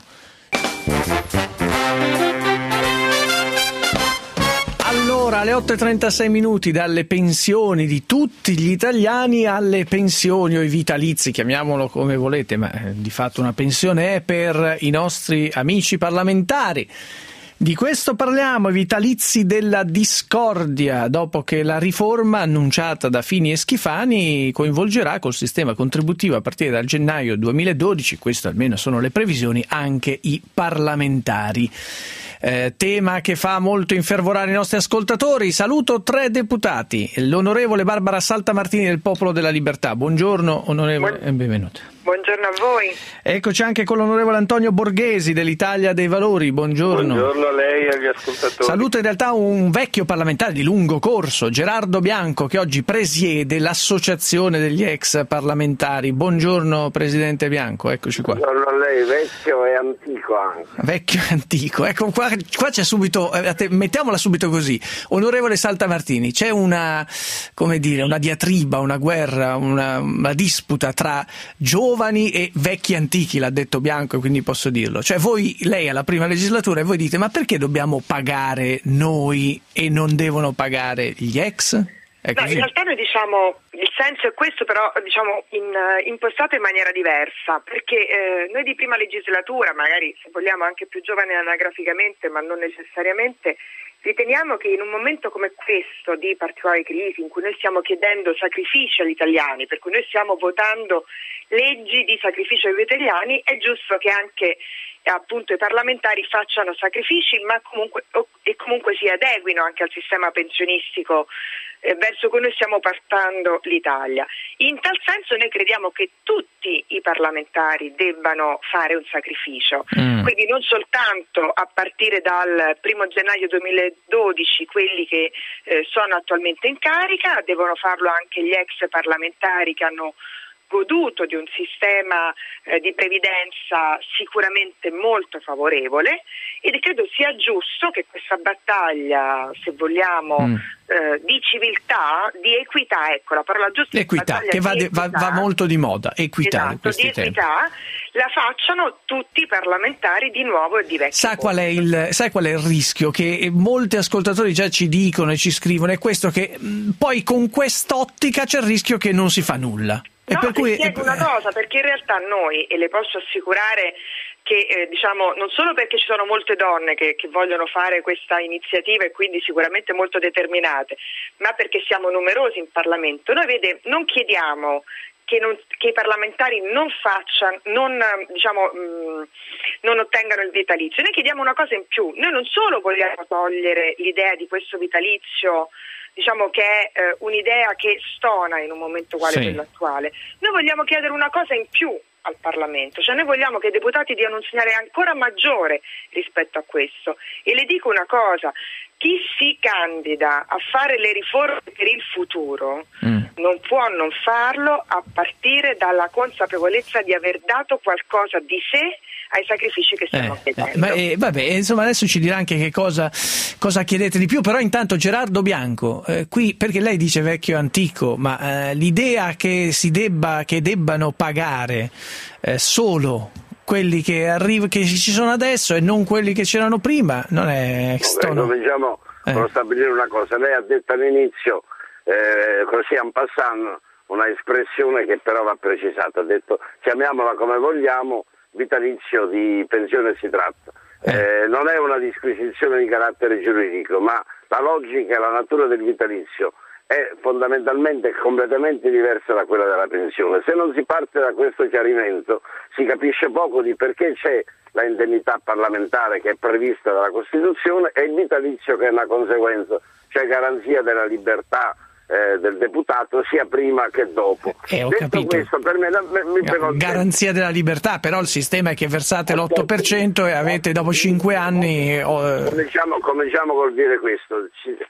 Allora, alle otto e trentasei minuti, dalle pensioni di tutti gli italiani alle pensioni o i vitalizi, chiamiamolo come volete, ma eh, di fatto una pensione è per i nostri amici parlamentari. Di questo parliamo, i vitalizi della discordia, dopo che la riforma annunciata da Fini e Schifani coinvolgerà col sistema contributivo a partire dal gennaio duemiladodici, queste almeno sono le previsioni, anche i parlamentari. Eh, tema che fa molto infervorare i nostri ascoltatori. Saluto tre deputati. L'onorevole Barbara Saltamartini del Popolo della Libertà. Buongiorno onorevole e benvenuta. Buongiorno a voi. Eccoci anche con l'onorevole Antonio Borghesi dell'Italia dei Valori. Buongiorno. Buongiorno a lei e agli ascoltatori. Saluto in realtà un vecchio parlamentare di lungo corso, Gerardo Bianco, che oggi presiede l'associazione degli ex parlamentari. Buongiorno presidente Bianco, eccoci qua. Buongiorno a lei, vecchio e antico anche. Vecchio e antico, ecco qua, qua c'è subito, eh, mettiamola subito così. Onorevole Saltamartini, c'è una, come dire, una diatriba, una guerra, una, una disputa tra giovani giovani e vecchi antichi, l'ha detto Bianco, quindi posso dirlo. Cioè voi, lei è la prima legislatura e voi dite ma perché dobbiamo pagare noi e non devono pagare gli ex? È No, in realtà noi diciamo, il senso è questo, però diciamo in, impostato in maniera diversa, perché eh, noi di prima legislatura, magari se vogliamo anche più giovani anagraficamente, ma non necessariamente, riteniamo che in un momento come questo di particolare crisi, in cui noi stiamo chiedendo sacrifici agli italiani, per cui noi stiamo votando leggi di sacrificio agli italiani, è giusto che anche appunto i parlamentari facciano sacrifici, ma comunque e comunque si adeguino anche al sistema pensionistico eh, verso cui noi stiamo portando l'Italia. In tal senso noi crediamo che tutti i parlamentari debbano fare un sacrificio, mm. quindi non soltanto a partire dal primo gennaio duemiladodici quelli che eh, sono attualmente in carica, devono farlo anche gli ex parlamentari che hanno goduto di un sistema eh, di previdenza sicuramente molto favorevole, ed credo sia giusto che questa battaglia, se vogliamo, mm. eh, di civiltà, di equità, ecco la parola giusta, equità, che va, de, equità, va, va molto di moda, equità, esatto, di equità, la facciano tutti i parlamentari di nuovo e di vecchio. Sa qual è il, sai qual è il rischio? Che molti ascoltatori già ci dicono e ci scrivono, è questo, che mh, poi con quest'ottica c'è il rischio che non si fa nulla. No, e per cui spiego una cosa, perché in realtà noi, e le posso assicurare che eh, diciamo non solo perché ci sono molte donne che, che vogliono fare questa iniziativa e quindi sicuramente molto determinate, ma perché siamo numerosi in Parlamento, noi vede, non chiediamo che, non, che i parlamentari non facciano, non, diciamo, mh, non ottengano il vitalizio, noi chiediamo una cosa in più, noi non solo vogliamo togliere l'idea di questo vitalizio, diciamo che è eh, un'idea che stona in un momento quale sì. quello attuale. Noi vogliamo chiedere una cosa in più al Parlamento, cioè noi vogliamo che i deputati diano un segnale ancora maggiore rispetto a questo, e le dico una cosa: chi si candida a fare le riforme per il futuro mm. non può non farlo a partire dalla consapevolezza di aver dato qualcosa di sé ai sacrifici che stiamo eh, chiedendo. Ma, eh, vabbè, insomma, adesso ci dirà anche che cosa, cosa chiedete di più, però intanto Gerardo Bianco, eh, qui, perché lei dice vecchio antico, ma eh, l'idea che si debba, che debbano pagare eh, solo quelli che arrivano, che ci sono adesso e non quelli che c'erano prima, non è stono. Cominciamo eh. a stabilire una cosa. Lei ha detto all'inizio, eh, così en passant, una espressione che però va precisata. Ha detto chiamiamola come vogliamo, vitalizio di pensione si tratta. Eh. Eh, non è una disquisizione di carattere giuridico, ma la logica e la natura del vitalizio è fondamentalmente completamente diversa da quella della pensione. Se non si parte da questo chiarimento si capisce poco di perché c'è la indennità parlamentare che è prevista dalla Costituzione e il vitalizio che è una conseguenza, cioè garanzia della libertà eh, del deputato sia prima che dopo. Eh, ho Detto capito. questo, per me, mi Ga- garanzia della libertà, però il sistema è che versate l'otto per cento e avete dopo cinque anni... Oh, cominciamo, cominciamo col dire questo.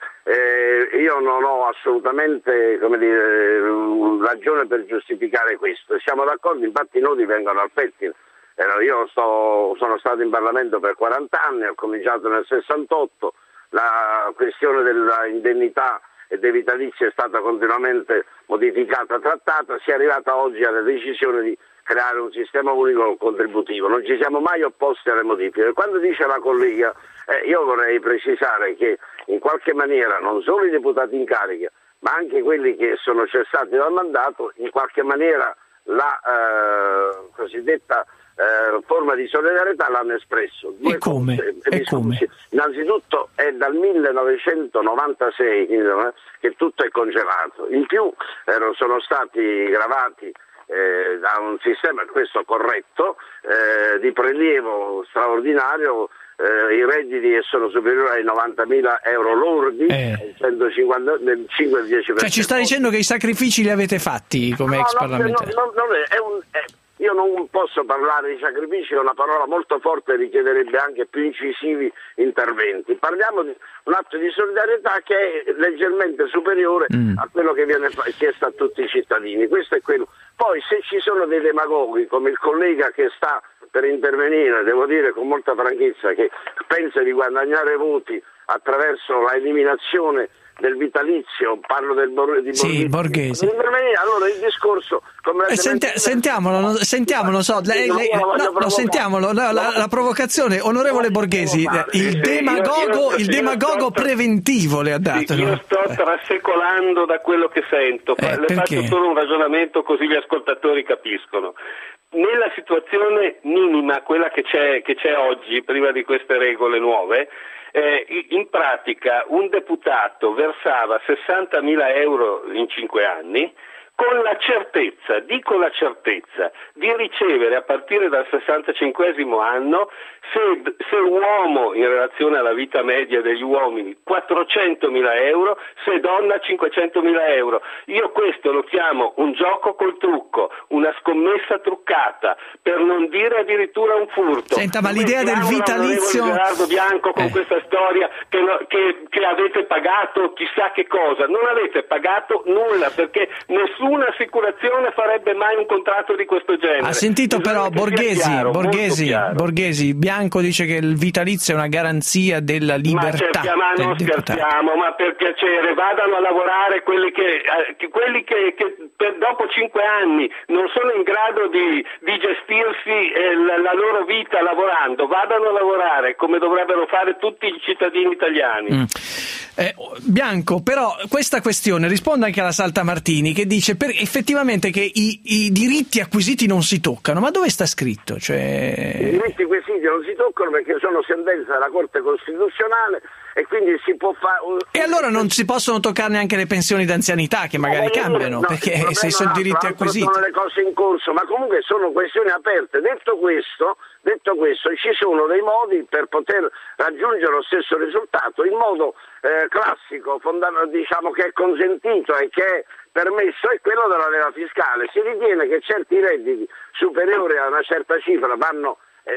Eh, io non ho assolutamente, come dire, ragione per giustificare questo. Siamo d'accordo, infatti i nodi vengono al pettine. Eh, io sto, sono stato in Parlamento per quaranta anni, ho cominciato nel sessantotto, la questione dell'indennità e dei vitalizi è stata continuamente modificata, trattata, si è arrivata oggi alla decisione di creare un sistema unico contributivo. Non ci siamo mai opposti alle modifiche. Quando dice la collega, eh, io vorrei precisare che in qualche maniera non solo i deputati in carica, ma anche quelli che sono cessati dal mandato, in qualche maniera la eh, cosiddetta eh, forma di solidarietà l'hanno espresso. Due e come? Cose, e come? Innanzitutto è dal millenovecentonovantasei che tutto è congelato. In più eh, sono stati gravati eh, da un sistema, questo corretto, eh, di prelievo straordinario. Eh, I redditi che sono superiori ai novantamila euro lordi, eh. centocinquanta, del cinque al dieci per cento. Cioè ci sta dicendo che i sacrifici li avete fatti come no, ex no, parlamentari? No, no, non è, è un, è, io non posso parlare di sacrifici, è una parola molto forte, richiederebbe anche più incisivi interventi. Parliamo di un atto di solidarietà che è leggermente superiore mm. a quello che viene chiesto a tutti i cittadini. Questo è quello. Poi se ci sono dei demagoghi come il collega che sta per intervenire, devo dire con molta franchezza che pensa di guadagnare voti attraverso la eliminazione del vitalizio, parlo del Bor- di Borghesi. Sì, Borghesi. Allora il discorso eh, senti, sentiamolo, sentiamolo, so, lei, lei, no, no, sentiamolo, no, la, la provocazione, onorevole Borghesi, il demagogo, il demagogo preventivo le ha dato. Sì, io sto trasecolando da quello che sento, eh, le perché? faccio solo un ragionamento così gli ascoltatori capiscono. Nella situazione minima, quella che c'è, che c'è oggi, prima di queste regole nuove, Eh, in pratica un deputato versava sessantamila euro in cinque anni con la certezza, dico la certezza, di ricevere a partire dal sessantacinquesimo anno, se, se uomo in relazione alla vita media degli uomini, quattrocentomila euro, se donna cinquecentomila euro. Io questo lo chiamo un gioco col trucco, una scommessa truccata, per non dire addirittura un furto. Senta, ma l'idea del vitalizio... Gerardo Bianco con eh. questa storia che, no, che, che avete pagato chissà che cosa, non avete pagato nulla, perché nessuna assicurazione farebbe mai un contratto di questo genere. Ha sentito però Borghesi, chiaro, Borghesi, Borghesi, Bianco dice che il vitalizio è una garanzia della libertà. Ma, cerchiamo, ma non scherziamo, ma per piacere vadano a lavorare quelli che, eh, quelli che, che per, dopo cinque anni non sono in grado di, di gestirsi eh, la, la loro vita lavorando, vadano a lavorare come dovrebbero fare tutti i cittadini italiani. Mm. Eh, Bianco, però questa questione risponde anche alla Saltamartini, che dice per, effettivamente che i, i diritti acquisiti non si toccano, ma dove sta scritto? Cioè... I diritti acquisiti non si toccano perché sono sentenze della Corte Costituzionale e quindi si può fare... E allora non si possono toccare neanche le pensioni d'anzianità che magari no, cambiano, no, perché se sono diritti acquisiti... Sono le cose in corso, ma comunque sono questioni aperte. Detto questo, detto questo, ci sono dei modi per poter raggiungere lo stesso risultato, in modo eh, classico, fondamentale, diciamo che è consentito e che è permesso, è quello della leva fiscale. Si ritiene che certi redditi superiori a una certa cifra vanno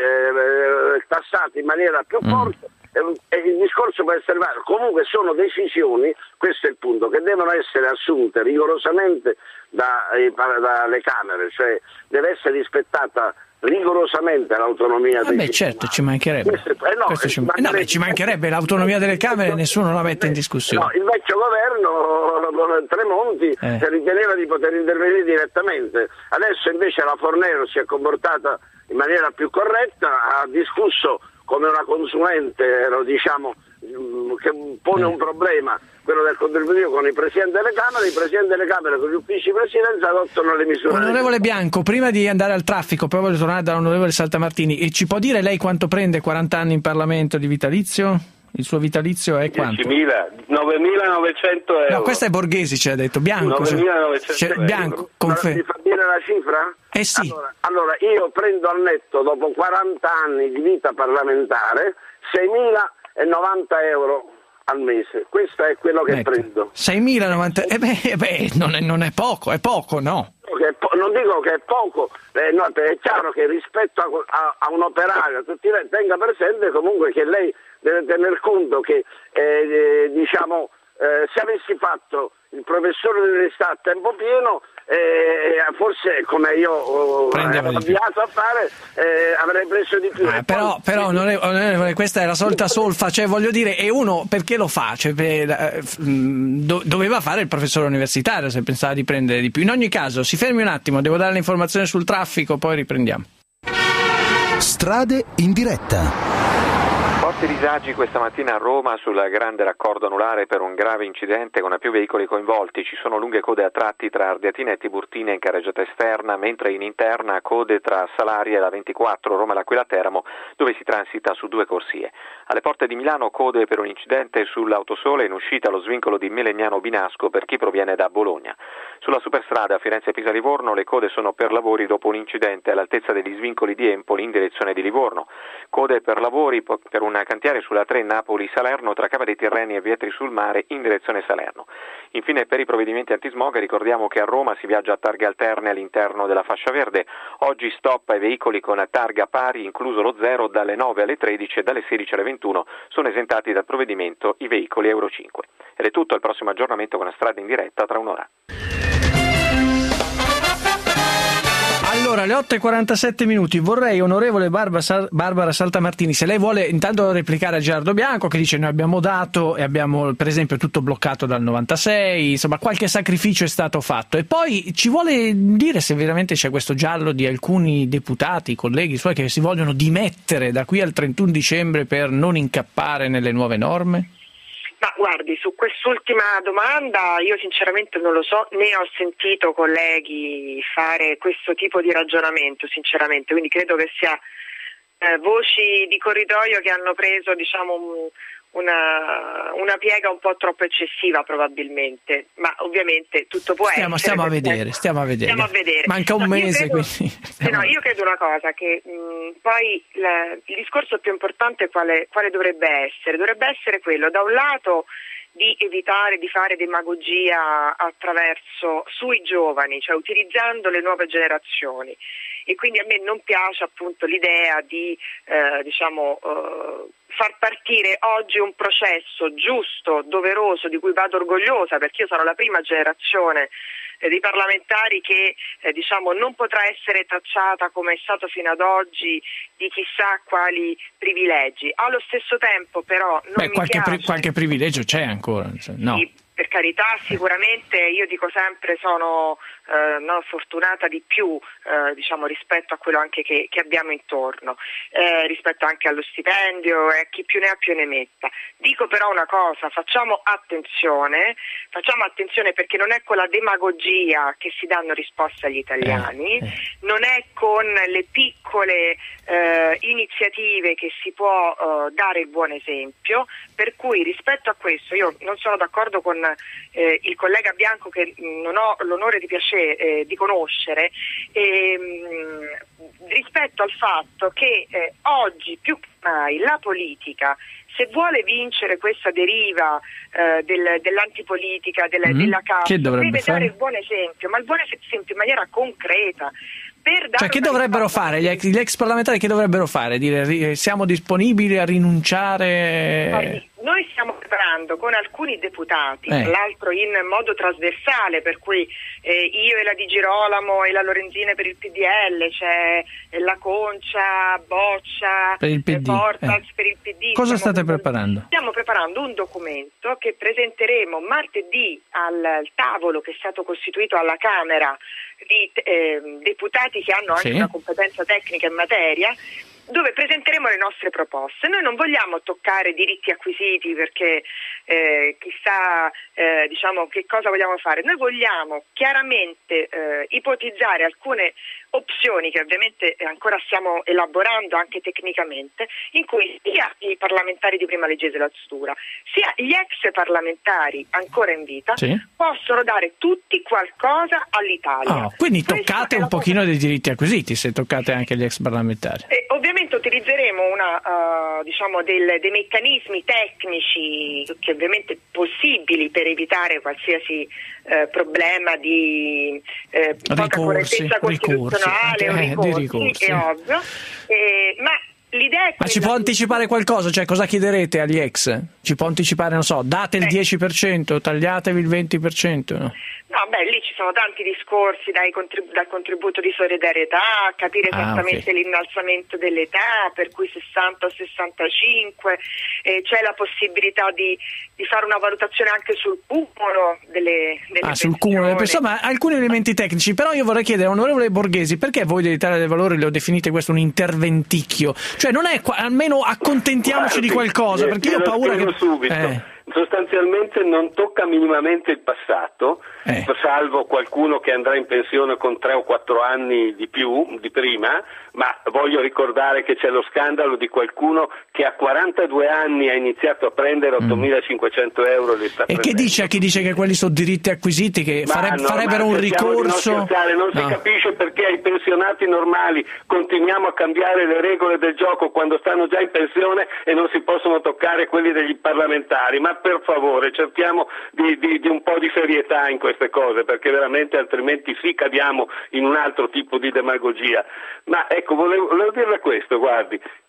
eh, tassati in maniera più forte. Mm. E il discorso può essere vario. Comunque sono decisioni, questo è il punto, che devono essere assunte rigorosamente dalle da Camere, cioè deve essere rispettata rigorosamente l'autonomia dei Beh, certo, ci mancherebbe. Questo, eh no, ci, man- no, beh, ci mancherebbe l'autonomia delle Camere, nessuno la mette in discussione. No, il vecchio governo Tremonti eh. riteneva di poter intervenire direttamente. Adesso invece la Fornero si è comportata in maniera più corretta, ha discusso come una consulente, diciamo, che pone un problema, quello del contributivo, con i presidenti delle Camere, i presidenti delle Camere con gli uffici presidenza adottano le misure. Onorevole Bianco, prima di andare al traffico, poi voglio tornare dall'onorevole Saltamartini, e ci può dire lei quanto prende quaranta anni in Parlamento di vitalizio? Il suo vitalizio è quanto? diecimila, novemilanovecento euro. No, questa è Borghesi, ce l'ha detto. Bianco, novemilanovecento euro. Bianco, confer- mi fa dire la cifra? Eh sì. Allora, allora, io prendo al netto, dopo quaranta anni di vita parlamentare, seimilanovanta euro al mese. Questo è quello che ecco. prendo. seimilanovanta eh beh, beh non, è, non è poco, è poco, no? Che po- non dico che è poco, eh, no, è chiaro che rispetto a, a, a un operaio, tutti, tenga presente comunque che lei deve tener conto che eh, eh, diciamo eh, se avessi fatto il professore dell'università a tempo pieno, eh, forse come io ho avviato a fare, eh, avrei preso di più. Ah, però, però onorevole, questa è la solita solfa, cioè voglio dire, e uno perché lo fa? Cioè, per, do, doveva fare il professore universitario se pensava di prendere di più. In ogni caso, si fermi un attimo, devo dare l'informazione sul traffico, poi riprendiamo. Strade in diretta. Forti disagi questa mattina a Roma sul grande raccordo anulare per un grave incidente con più veicoli coinvolti. Ci sono lunghe code a tratti tra Ardeatina e Tiburtina in carreggiata esterna, mentre in interna code tra Salaria e la ventiquattro Roma l'Aquila Teramo, dove si transita su due corsie. Alle porte di Milano code per un incidente sull'Autosole in uscita allo svincolo di Melegnano Binasco per chi proviene da Bologna. Sulla superstrada Firenze-Pisa-Livorno le code sono per lavori dopo un incidente all'altezza degli svincoli di Empoli in direzione di Livorno. Code per lavori per un cantiere sulla tre Napoli-Salerno tra Cava dei Tirreni e Vietri sul Mare in direzione Salerno. Infine, per i provvedimenti antismog ricordiamo che a Roma si viaggia a targhe alterne all'interno della fascia verde. Oggi stop ai veicoli con targa pari, incluso lo zero, dalle nove alle tredici e dalle sedici alle ventuno sono esentati dal provvedimento i veicoli Euro cinque. Ed è tutto, al prossimo aggiornamento con la strada in diretta tra un'ora. Allora, Allora, alle otto e quarantasette minuti vorrei, onorevole Barbara, Sal- Barbara Saltamartini, se lei vuole intanto replicare a Gerardo Bianco che dice noi abbiamo dato e abbiamo per esempio tutto bloccato dal novantasei, insomma qualche sacrificio è stato fatto, e poi ci vuole dire se veramente c'è questo giallo di alcuni deputati, colleghi suoi che si vogliono dimettere da qui al trentuno dicembre per non incappare nelle nuove norme? Ma guardi, su quest'ultima domanda io sinceramente non lo so, né ho sentito colleghi fare questo tipo di ragionamento, sinceramente, quindi credo che sia eh, voci di corridoio che hanno preso, diciamo, un, una, una piega un po' troppo eccessiva probabilmente, ma ovviamente tutto può stiamo, essere. Stiamo a vedere, stiamo a vedere. Stiamo a vedere. Manca un no, mese, io credo, quindi... sì, no, io credo una cosa, che mh, poi la, il discorso più importante quale, quale dovrebbe essere? Dovrebbe essere quello, da un lato, di evitare di fare demagogia attraverso sui giovani, cioè utilizzando le nuove generazioni. E quindi a me non piace appunto l'idea di eh, diciamo eh, far partire oggi un processo giusto, doveroso, di cui vado orgogliosa, perché io sono la prima generazione eh, di parlamentari che eh, diciamo non potrà essere tacciata, come è stato fino ad oggi, di chissà quali privilegi. Allo stesso tempo però non Beh, mi qualche, piace... pri- qualche privilegio c'è ancora, no? Sì, per carità, sicuramente io dico sempre sono eh, no, fortunata di più eh, diciamo rispetto a quello anche che, che abbiamo intorno, eh, rispetto anche allo stipendio e chi più ne ha più ne metta. Dico però una cosa, facciamo attenzione, facciamo attenzione perché non è con la demagogia che si danno risposte agli italiani, eh, eh. non è con le piccole eh, iniziative che si può eh, dare il buon esempio, per cui rispetto a questo io non sono d'accordo con eh, il collega Bianco, che mh, non ho l'onore di piacere eh, di conoscere, e, mh, rispetto al fatto che eh, oggi più che mai la politica, se vuole vincere questa deriva eh, del, dell'antipolitica, del, mm, della casta, deve fare? dare il buon esempio, ma il buon esempio in maniera concreta. Per cioè che dovrebbero fare gli ex, gli ex parlamentari? Che dovrebbero fare? Dire siamo disponibili a rinunciare? Guardi, noi stiamo preparando con alcuni deputati, eh. tra l'altro in modo trasversale, per cui eh, io e la Di Girolamo e la Lorenzina per il P D L, c'è la Concia, Boccia, per il P D. Portas eh. per il P D. Cosa stiamo state preparando? Stiamo preparando un documento che presenteremo martedì al, al tavolo che è stato costituito alla Camera di eh, deputati che hanno anche sì. una competenza tecnica in materia, dove presenteremo le nostre proposte. Noi non vogliamo toccare diritti acquisiti perché eh, chissà eh, diciamo che cosa vogliamo fare. Noi vogliamo chiaramente eh, ipotizzare alcune opzioni che ovviamente ancora stiamo elaborando anche tecnicamente, in cui sia i parlamentari di prima legislatura sia gli ex parlamentari ancora in vita sì. possono dare tutti qualcosa all'Italia. Oh, quindi toccate un pochino cosa... dei diritti acquisiti, se toccate anche gli ex parlamentari. E ovviamente utilizzeremo una, uh, diciamo del, dei meccanismi tecnici che ovviamente possibili per evitare qualsiasi uh, problema di uh, poca correttezza costituzionale ricorsi, o eh, ricorsi, ricorsi. è ovvio, eh, ma l'idea è ma ci può anticipare qualcosa? Cioè, cosa chiederete agli ex? Ci può anticipare, non so, date il eh. dieci per cento, tagliatevi il venti per cento, no? No, beh, lì ci sono tanti discorsi, dai contrib- dal contributo di solidarietà, capire esattamente ah, okay. l'innalzamento dell'età, per cui sessanta o sessantacinque, eh, c'è la possibilità di, di fare una valutazione anche sul cumulo delle, delle ah, pensioni. sul cumulo delle persone, ma alcuni elementi tecnici. Però io vorrei chiedere, onorevole Borghesi, perché voi dell'Italia dei Valori lo definite questo un interventicchio? Cioè non è, almeno accontentiamoci Guardi, di qualcosa, perché io ho paura che... subito. Eh. Sostanzialmente non tocca minimamente il passato, eh. salvo qualcuno che andrà in pensione con tre o quattro anni di più di prima, ma voglio ricordare che c'è lo scandalo di qualcuno che a quarantadue anni ha iniziato a prendere ottomilacinquecento euro e li sta e prendendo. Che dice a chi dice che quelli sono diritti acquisiti, che fare, no, farebbero un ricorso? Non, non si no. capisce perché ai pensionati normali continuiamo a cambiare le regole del gioco quando stanno già in pensione e non si possono toccare quelli degli parlamentari, ma per favore cerchiamo di, di, di un po' di serietà in queste cose, perché veramente altrimenti sì cadiamo in un altro tipo di demagogia. Ma ecco, volevo, volevo dirle questo, guardi,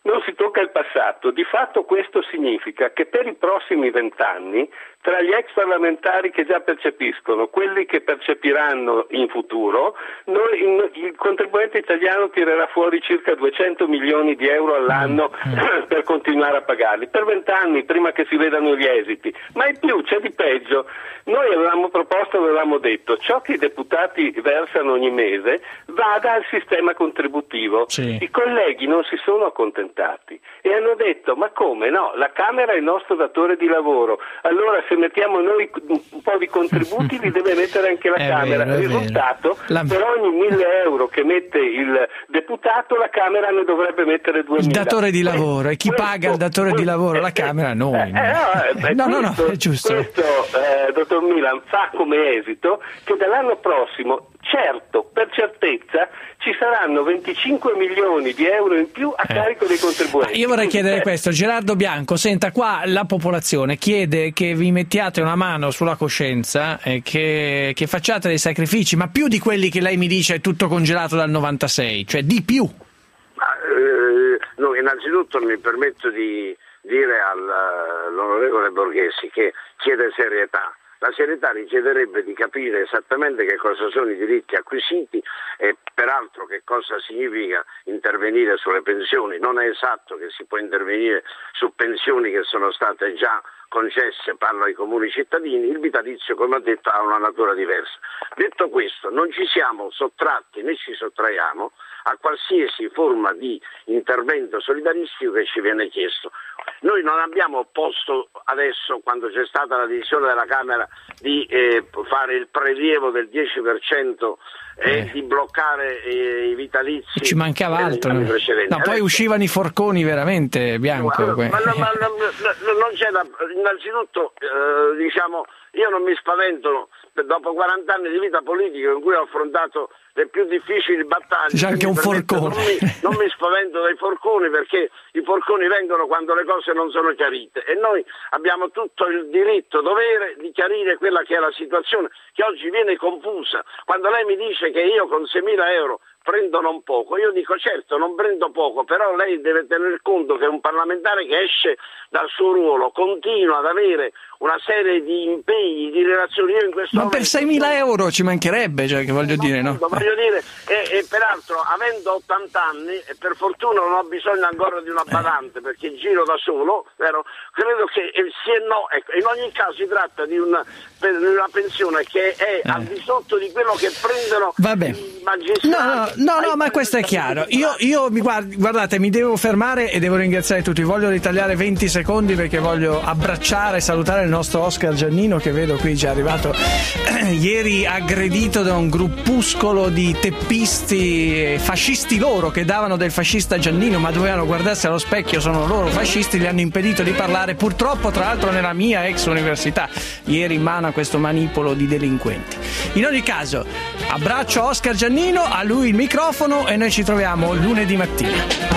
non si tocca il passato. Di fatto questo significa che per i prossimi vent'anni, tra gli ex parlamentari che già percepiscono, quelli che percepiranno in futuro, noi, il contribuente italiano tirerà fuori circa duecento milioni di euro all'anno mm. per continuare a pagarli, per vent'anni, prima che si vedano gli esiti. Ma in più c'è di peggio. Noi avevamo proposto, avevamo detto, ciò che i deputati versano ogni mese vada al sistema contributivo. Sì. I colleghi non si sono accontentati e hanno detto: ma come no, la Camera è il nostro datore di lavoro, allora se mettiamo noi un po' di contributi li deve mettere anche la è Camera. Vero, il risultato, la... per ogni mille euro che mette il deputato, la Camera ne dovrebbe mettere duemila. Il datore di lavoro, e chi questo, paga il datore questo, di lavoro? La eh, Camera? Noi. Eh, eh, no, no, no, questo, no, è giusto. Questo, eh, dottor Milan, fa come esito che dall'anno prossimo, certo, per certezza, ci saranno venticinque milioni di euro in più a eh. carico dei contribuenti. Io vorrei chiedere questo, Gerardo Bianco, senta, qua la popolazione chiede che vi mettiate una mano sulla coscienza e che, che facciate dei sacrifici, ma più di quelli che lei mi dice è tutto congelato dal novantasei, cioè di più. Ma, eh, no, innanzitutto mi permetto di dire all'onorevole Borghesi che chiede serietà. La serietà richiederebbe di capire esattamente che cosa sono i diritti acquisiti e peraltro che cosa significa intervenire sulle pensioni. Non è esatto che si può intervenire su pensioni che sono state già concesse, parlo ai comuni cittadini. Il vitalizio, come ho detto, ha una natura diversa. Detto questo, non ci siamo sottratti né ci sottraiamo a qualsiasi forma di intervento solidaristico che ci viene chiesto. Noi non abbiamo opposto adesso, quando c'è stata la decisione della Camera di eh, fare il prelievo del dieci per cento e eh. di bloccare eh, i vitalizi. Ci mancava altro. No, adesso, poi uscivano i forconi veramente, Bianco. Ma, ma, ma, ma, ma non c'è da, innanzitutto eh, diciamo, io non mi spavento dopo quaranta anni di vita politica in cui ho affrontato le più difficili battaglie. C'è anche un forcone. Non mi, non mi spavento dai forconi, perché i forconi vengono quando le cose non sono chiarite e noi abbiamo tutto il diritto, dovere di chiarire quella che è la situazione che oggi viene confusa. Quando lei mi dice che io con seimila euro prendo non poco, io dico certo non prendo poco, però lei deve tener conto che un parlamentare che esce dal suo ruolo continua ad avere una serie di impegni, di relazioni. Io in questo ma per seimila euro ci mancherebbe, cioè, che voglio no, dire, no? Voglio dire, e, e peraltro avendo ottanta anni, e per fortuna non ho bisogno ancora di una badante, eh. perché giro da solo, vero? Credo che eh, sì e no, ecco, in ogni caso si tratta di una, per una pensione che è eh. al di sotto di quello che prendono i magistrati. No, no, no, no, ma questo è chiaro. Io, io mi guardi, guardate, mi devo fermare e devo ringraziare tutti. Voglio ritagliare venti secondi perché voglio abbracciare e salutare il nostro Oscar Giannino, che vedo qui già arrivato eh, ieri aggredito da un gruppuscolo di teppisti eh, fascisti loro, che davano del fascista Giannino, ma dovevano guardarsi allo specchio, sono loro fascisti, gli hanno impedito di parlare, purtroppo tra l'altro nella mia ex università, ieri in mano a questo manipolo di delinquenti. In ogni caso, abbraccio Oscar Giannino, a lui il microfono e noi ci troviamo lunedì mattina.